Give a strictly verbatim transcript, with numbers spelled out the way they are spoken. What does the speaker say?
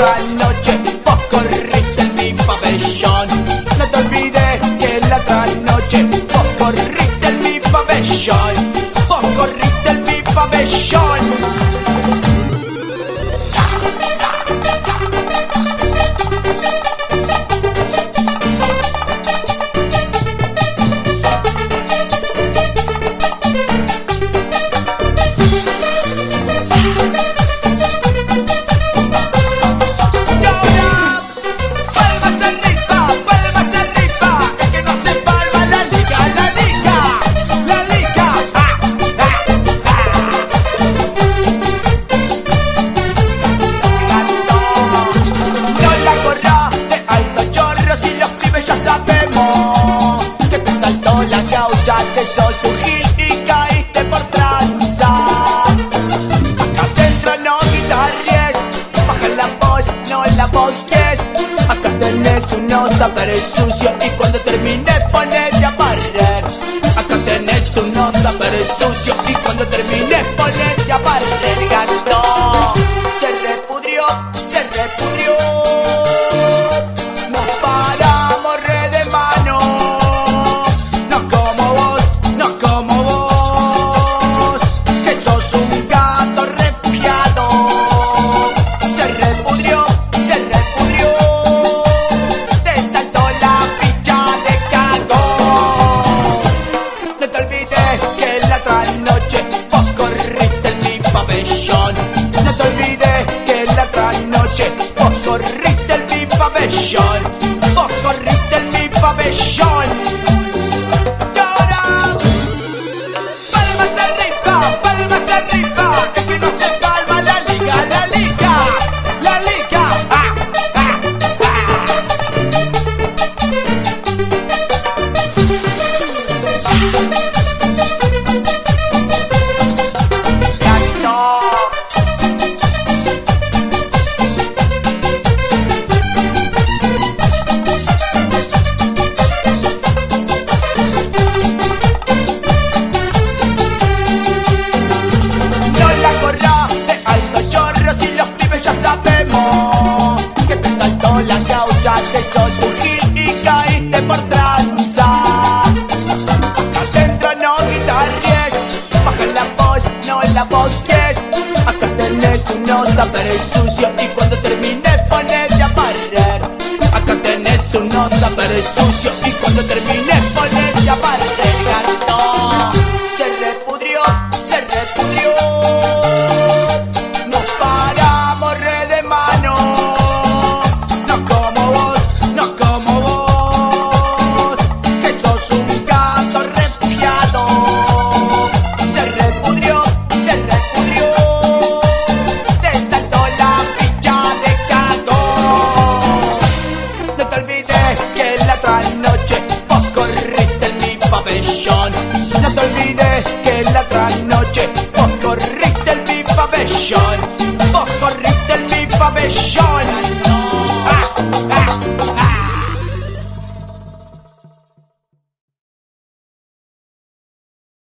otra noche vos corriste en mi pabellón. No te olvides que la otra noche vos corriste en mi pabellón. Vos corriste en mi pabellón. Que sos un gil y caíste por tranza. Acá adentro no guitarries, baja la voz, no la boques. Acá tenés un nota pero es sucio y cuando termine ponete a barrer. Acá tenés un nota pero es sucio y cuando termine ponete a barrer. Gato, se repudrió, se repudrió. Nos paramos re de mano. No te olvides que la otra noche vos corriste en mi pabellón. Vos corriste en mi pabellón. Y ahora, palmas arriba, palmas arriba. Es que no se palma la liga, la liga, la liga. Ah, ah, ah. Que sos un gil y caíste por tranza. Acá adentro no guitarries, baja la voz, no la boques. Acá tenés un nota pero es sucio y cuando termine ponete a barrer. Acá tenés un nota pero es sucio y cuando termine